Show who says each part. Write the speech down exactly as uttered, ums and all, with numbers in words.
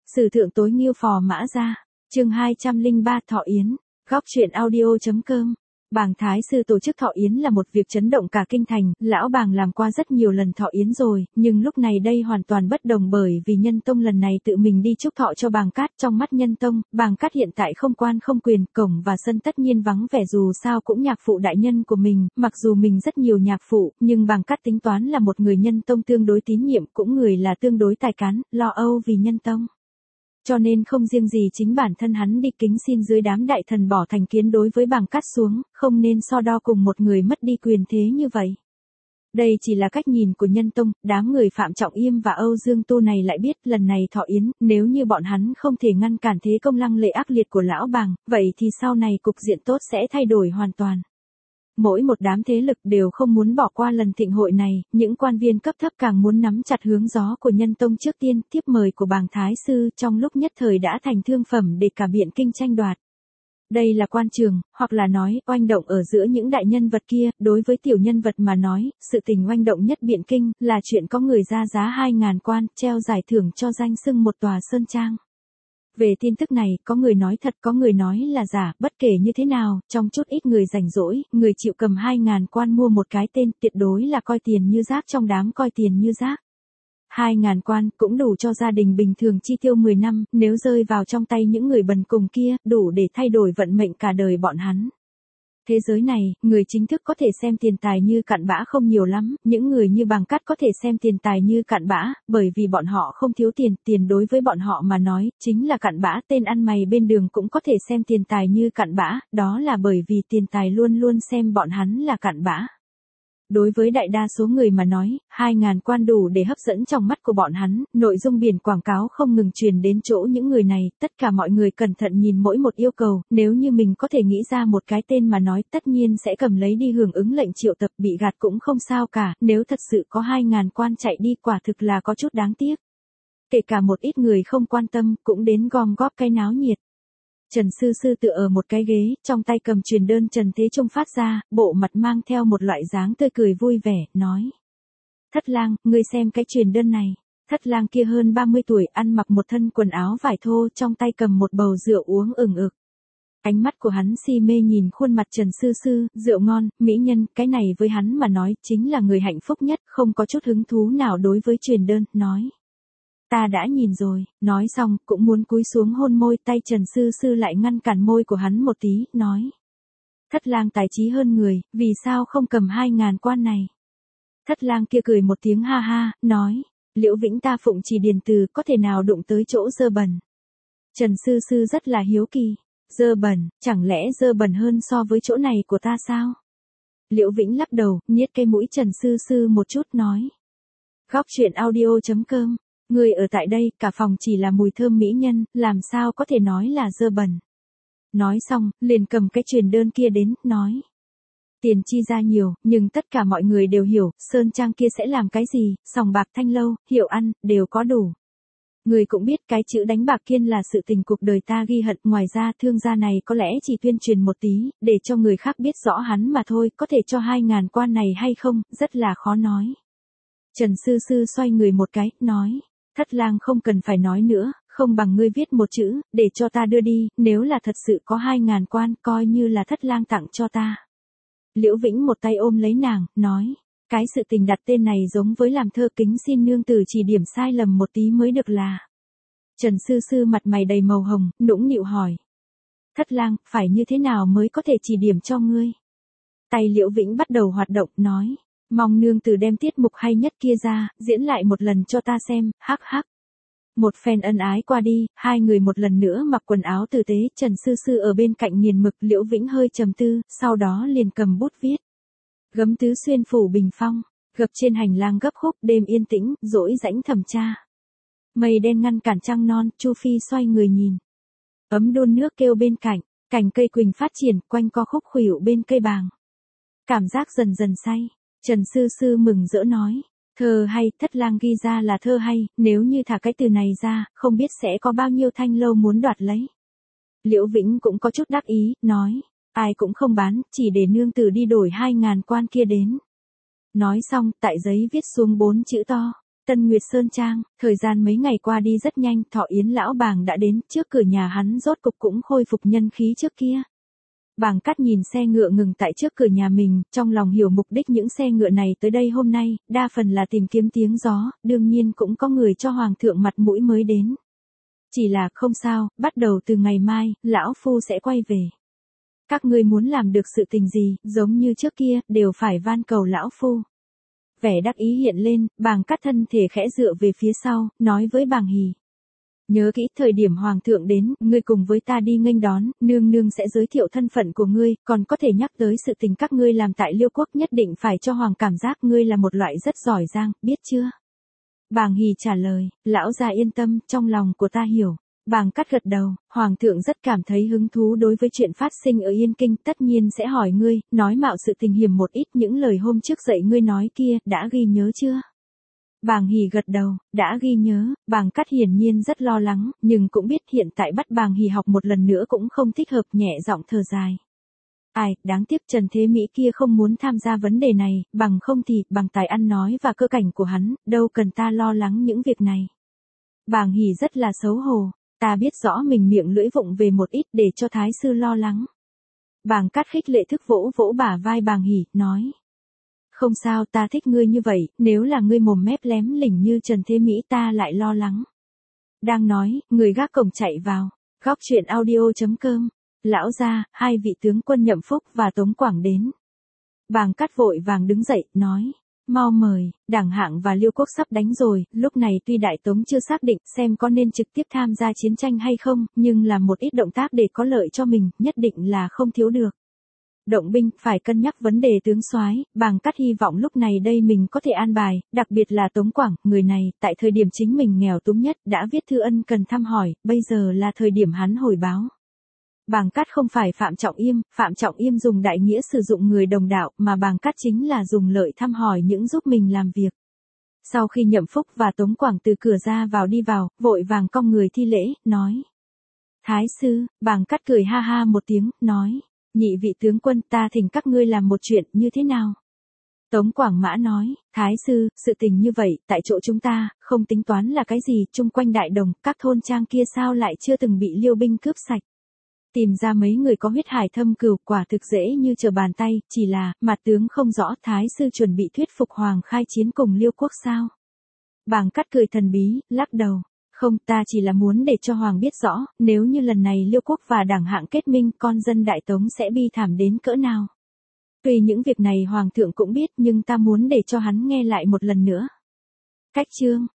Speaker 1: Sử thượng tối nghiêu phò mã ra. Chương hai trăm lẻ ba Thọ Yến. Góc truyện audio.com. Bàng Thái Sư tổ chức Thọ Yến là một việc chấn động cả kinh thành, lão bàng làm qua rất nhiều lần Thọ Yến rồi, nhưng lúc này đây hoàn toàn bất đồng bởi vì Nhân Tông lần này tự mình đi chúc thọ cho Bàng Cát. Trong mắt Nhân Tông, Bàng Cát hiện tại không quan không quyền, cổng và sân tất nhiên vắng vẻ, dù sao cũng nhạc phụ đại nhân của mình, mặc dù mình rất nhiều nhạc phụ, nhưng Bàng Cát tính toán là một người Nhân Tông tương đối tín nhiệm, cũng người là tương đối tài cán, lo âu vì Nhân Tông. Cho nên không riêng gì chính bản thân hắn đi kính xin dưới đám đại thần bỏ thành kiến đối với Bàng Cát xuống, không nên so đo cùng một người mất đi quyền thế như vậy. Đây chỉ là cách nhìn của Nhân Tông, đám người Phạm Trọng Yêm và Âu Dương Tu này lại biết lần này Thọ Yến, nếu như bọn hắn không thể ngăn cản thế công lăng lệ ác liệt của lão bàng, vậy thì sau này cục diện tốt sẽ thay đổi hoàn toàn. Mỗi một đám thế lực đều không muốn bỏ qua lần thịnh hội này, những quan viên cấp thấp càng muốn nắm chặt hướng gió của Nhân Tông trước tiên. Tiếp mời của Bàng Thái Sư trong lúc nhất thời đã thành thương phẩm để cả Biện Kinh tranh đoạt. Đây là quan trường, hoặc là nói, oanh động ở giữa những đại nhân vật kia, đối với tiểu nhân vật mà nói, sự tình oanh động nhất Biện Kinh, là chuyện có người ra giá hai ngàn quan, treo giải thưởng cho danh xưng một tòa sơn trang. Về tin tức này, có người nói thật, có người nói là giả, bất kể như thế nào, trong chút ít người rảnh rỗi, người chịu cầm hai ngàn quan mua một cái tên, tuyệt đối là coi tiền như rác trong đám coi tiền như rác. Hai ngàn quan cũng đủ cho gia đình bình thường chi tiêu mười năm, nếu rơi vào trong tay những người bần cùng kia, đủ để thay đổi vận mệnh cả đời bọn hắn. Thế giới này, người chính thức có thể xem tiền tài như cặn bã không nhiều lắm, những người như Bàng Cát có thể xem tiền tài như cặn bã, bởi vì bọn họ không thiếu tiền, tiền đối với bọn họ mà nói, chính là cặn bã. Tên ăn mày bên đường cũng có thể xem tiền tài như cặn bã, đó là bởi vì tiền tài luôn luôn xem bọn hắn là cặn bã. Đối với đại đa số người mà nói, hai ngàn quan đủ để hấp dẫn trong mắt của bọn hắn, nội dung biển quảng cáo không ngừng truyền đến chỗ những người này, tất cả mọi người cẩn thận nhìn mỗi một yêu cầu, nếu như mình có thể nghĩ ra một cái tên mà nói tất nhiên sẽ cầm lấy đi hưởng ứng lệnh triệu tập, bị gạt cũng không sao cả, nếu thật sự có hai ngàn quan chạy đi quả thực là có chút đáng tiếc. Kể cả một ít người không quan tâm, cũng đến gom góp cái náo nhiệt. Trần Sư Sư tựa ở một cái ghế, trong tay cầm truyền đơn Trần Thế Trung phát ra, bộ mặt mang theo một loại dáng tươi cười vui vẻ, nói. Thất lang, ngươi xem cái truyền đơn này. Thất lang kia hơn ba mươi tuổi, ăn mặc một thân quần áo vải thô, trong tay cầm một bầu rượu uống ửng ực. Ánh mắt của hắn si mê nhìn khuôn mặt Trần Sư Sư, rượu ngon, mỹ nhân, cái này với hắn mà nói chính là người hạnh phúc nhất, không có chút hứng thú nào đối với truyền đơn, nói. Ta đã nhìn rồi, nói xong, cũng muốn cúi xuống hôn môi, tay Trần Sư Sư lại ngăn cản môi của hắn một tí, nói. Thất lang tài trí hơn người, vì sao không cầm hai ngàn quan này? Thất lang kia cười một tiếng ha ha, nói. Liễu Vĩnh ta phụng trì điền từ, có thể nào đụng tới chỗ dơ bẩn? Trần Sư Sư rất là hiếu kỳ. Dơ bẩn, chẳng lẽ dơ bẩn hơn so với chỗ này của ta sao? Liễu Vĩnh lắc đầu, niết cây mũi Trần Sư Sư một chút, nói. Góc truyện audio.com. Người ở tại đây, cả phòng chỉ là mùi thơm mỹ nhân, làm sao có thể nói là dơ bẩn. Nói xong, liền cầm cái truyền đơn kia đến, nói. Tiền chi ra nhiều, nhưng tất cả mọi người đều hiểu, sơn trang kia sẽ làm cái gì, sòng bạc thanh lâu, hiệu ăn, đều có đủ. Người cũng biết cái chữ đánh bạc kiên là sự tình cuộc đời ta ghi hận, ngoài ra thương gia này có lẽ chỉ tuyên truyền một tí, để cho người khác biết rõ hắn mà thôi, có thể cho hai ngàn quan này hay không, rất là khó nói. Trần Sư Sư xoay người một cái, nói. Thất lang không cần phải nói nữa, không bằng ngươi viết một chữ, để cho ta đưa đi, nếu là thật sự có hai ngàn quan, coi như là thất lang tặng cho ta. Liễu Vĩnh một tay ôm lấy nàng, nói, cái sự tình đặt tên này giống với làm thơ, kính xin nương tử chỉ điểm sai lầm một tí mới được là. Trần Sư Sư mặt mày đầy màu hồng, nũng nịu hỏi. Thất lang, phải như thế nào mới có thể chỉ điểm cho ngươi? Tay Liễu Vĩnh bắt đầu hoạt động, nói. Mong nương tử đem tiết mục hay nhất kia ra, diễn lại một lần cho ta xem, hắc hắc. Một phen ân ái qua đi, hai người một lần nữa mặc quần áo tử tế, Trần Sư Sư ở bên cạnh nghiền mực, Liễu Vĩnh hơi trầm tư, sau đó liền cầm bút viết. Gấm tứ xuyên phủ bình phong, gập trên hành lang gấp khúc, đêm yên tĩnh, dỗi rãnh thẩm tra. Mây đen ngăn cản trăng non, Chu Phi xoay người nhìn. Ấm đun nước kêu bên cạnh, cành cây quỳnh phát triển, quanh co khúc khuỷu bên cây bàng. Cảm giác dần dần say. Trần Sư Sư mừng rỡ nói, thơ hay, thất lang ghi ra là thơ hay, nếu như thả cái từ này ra, không biết sẽ có bao nhiêu thanh lâu muốn đoạt lấy. Liễu Vĩnh cũng có chút đắc ý, nói, ai cũng không bán, chỉ để nương tử đi đổi hai ngàn quan kia đến. Nói xong, tại giấy viết xuống bốn chữ to, Tân Nguyệt Sơn Trang, thời gian mấy ngày qua đi rất nhanh, Thọ Yến lão bàng đã đến, trước cửa nhà hắn rốt cục cũng khôi phục nhân khí trước kia. Bàng Cát nhìn xe ngựa ngừng tại trước cửa nhà mình, trong lòng hiểu mục đích những xe ngựa này tới đây hôm nay, đa phần là tìm kiếm tiếng gió, đương nhiên cũng có người cho hoàng thượng mặt mũi mới đến. Chỉ là không sao, bắt đầu từ ngày mai, lão phu sẽ quay về. Các ngươi muốn làm được sự tình gì, giống như trước kia, đều phải van cầu lão phu. Vẻ đắc ý hiện lên, Bàng Cát thân thể khẽ dựa về phía sau, nói với Bàng Hì. Nhớ kỹ, thời điểm hoàng thượng đến, ngươi cùng với ta đi nghênh đón, nương nương sẽ giới thiệu thân phận của ngươi, còn có thể nhắc tới sự tình các ngươi làm tại Liêu quốc, nhất định phải cho hoàng cảm giác ngươi là một loại rất giỏi giang, biết chưa? Bàng Hì trả lời, lão gia yên tâm, trong lòng của ta hiểu. Bàng Cát gật đầu, hoàng thượng rất cảm thấy hứng thú đối với chuyện phát sinh ở Yên Kinh, tất nhiên sẽ hỏi ngươi, nói mạo sự tình hiểm một ít, những lời hôm trước dạy ngươi nói kia, đã ghi nhớ chưa? Bàng Hì gật đầu, đã ghi nhớ. Bàng Cát hiển nhiên rất lo lắng, nhưng cũng biết hiện tại bắt Bàng Hì học một lần nữa cũng không thích hợp, nhẹ giọng thở dài. Ai, đáng tiếc Trần Thế Mỹ kia không muốn tham gia vấn đề này, bằng không thì, bằng tài ăn nói và cơ cảnh của hắn, đâu cần ta lo lắng những việc này. Bàng Hì rất là xấu hổ, ta biết rõ mình miệng lưỡi vụng về một ít để cho thái sư lo lắng. Bàng Cát khích lệ thức vỗ vỗ bả vai Bàng Hì, nói. Không sao, ta thích ngươi như vậy, nếu là ngươi mồm mép lém lỉnh như Trần Thế Mỹ ta lại lo lắng. Đang nói, người gác cổng chạy vào. Góc truyện audio chấm com. Lão gia, hai vị tướng quân Nhậm Phúc và Tống Quảng đến. Bàng Cát vội vàng đứng dậy, nói. Mau mời, Đảng Hạng và Liêu quốc sắp đánh rồi, lúc này tuy Đại Tống chưa xác định xem có nên trực tiếp tham gia chiến tranh hay không, nhưng làm một ít động tác để có lợi cho mình, nhất định là không thiếu được. Động binh, phải cân nhắc vấn đề tướng soái. Bàng Cát hy vọng lúc này đây mình có thể an bài, đặc biệt là Tống Quảng, người này, tại thời điểm chính mình nghèo túng nhất, đã viết thư ân cần thăm hỏi, bây giờ là thời điểm hắn hồi báo. Bàng Cát không phải Phạm Trọng Yêm, Phạm Trọng Yêm dùng đại nghĩa sử dụng người đồng đạo, mà Bàng Cát chính là dùng lợi thăm hỏi những giúp mình làm việc. Sau khi Nhậm Phúc và Tống Quảng từ cửa ra vào đi vào, vội vàng cong người thi lễ, nói. Thái sư, Bàng Cát cười ha ha một tiếng, nói. Nhị vị tướng quân, ta thỉnh các ngươi làm một chuyện như thế nào? Tống Quảng Mã nói, Thái sư, sự tình như vậy, tại chỗ chúng ta, không tính toán là cái gì, chung quanh đại đồng, các thôn trang kia sao lại chưa từng bị Liêu binh cướp sạch. Tìm ra mấy người có huyết hải thâm cừu, quả thực dễ như trở bàn tay, chỉ là, mặt tướng không rõ, Thái sư chuẩn bị thuyết phục Hoàng khai chiến cùng Liêu quốc sao? Bàng Cát cười thần bí, lắc đầu. Không, ta chỉ là muốn để cho Hoàng biết rõ, nếu như lần này Liêu quốc và Đảng Hạng kết minh, con dân Đại Tống sẽ bi thảm đến cỡ nào. Tuy những việc này Hoàng thượng cũng biết, nhưng ta muốn để cho hắn nghe lại một lần nữa. Cách chương